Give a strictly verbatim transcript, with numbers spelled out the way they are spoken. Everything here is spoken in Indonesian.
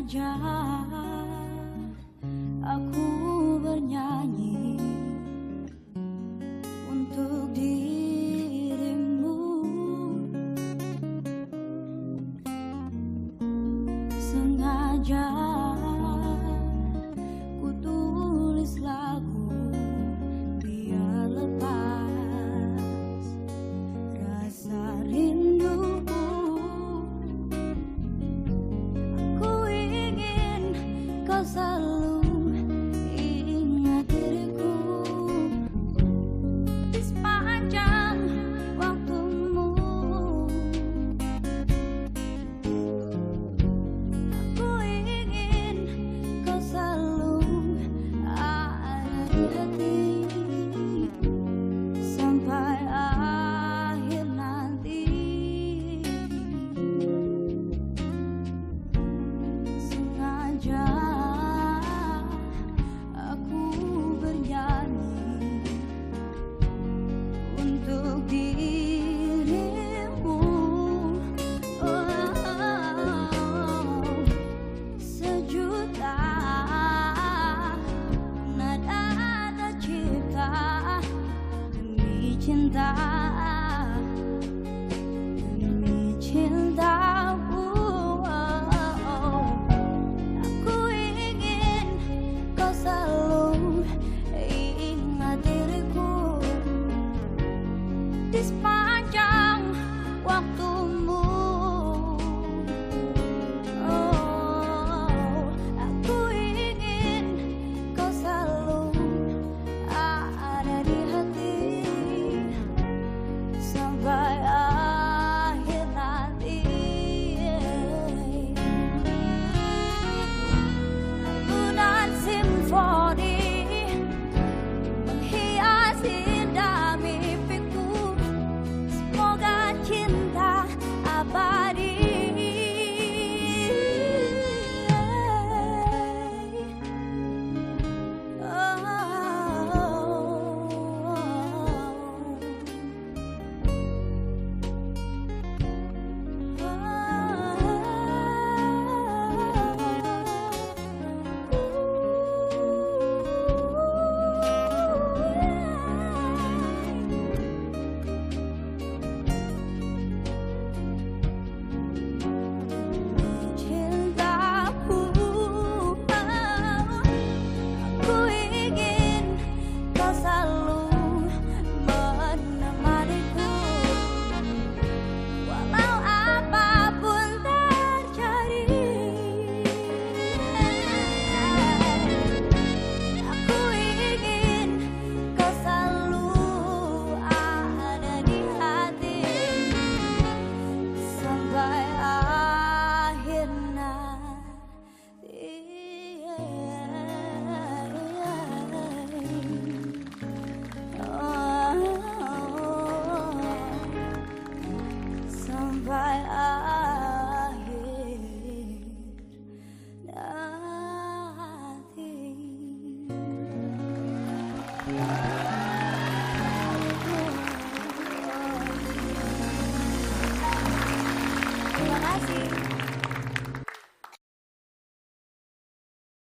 Sengaja aku bernyanyi untuk dirimu. Sengaja ku tulis lagu biar lepas rasa rinduku. Aku ingin kau selalu ingat diriku di sepanjang waktumu. Aku ingin kau selalu ada di hati sampai akhir nanti. Sengaja aku bernyanyi untuk dirimu. Oh, sejuta nada tercipta demi cinta, demi cintaku. Aku ingin kau selalu ingat diriku di sepanjang waktumu. Oh, aku ingin kau selalu ada di hati sampai akhir nanti. Lagunan simfoni menghiasi indah mimpiku. Semoga cinta abadi. Cintaku, aku ingin kau selalu menemaniku walau apapun terjadi. Aku ingin kau selalu ada di hati sampai akhir nanti. Oh, sampai akhir nanti. Terima kasih.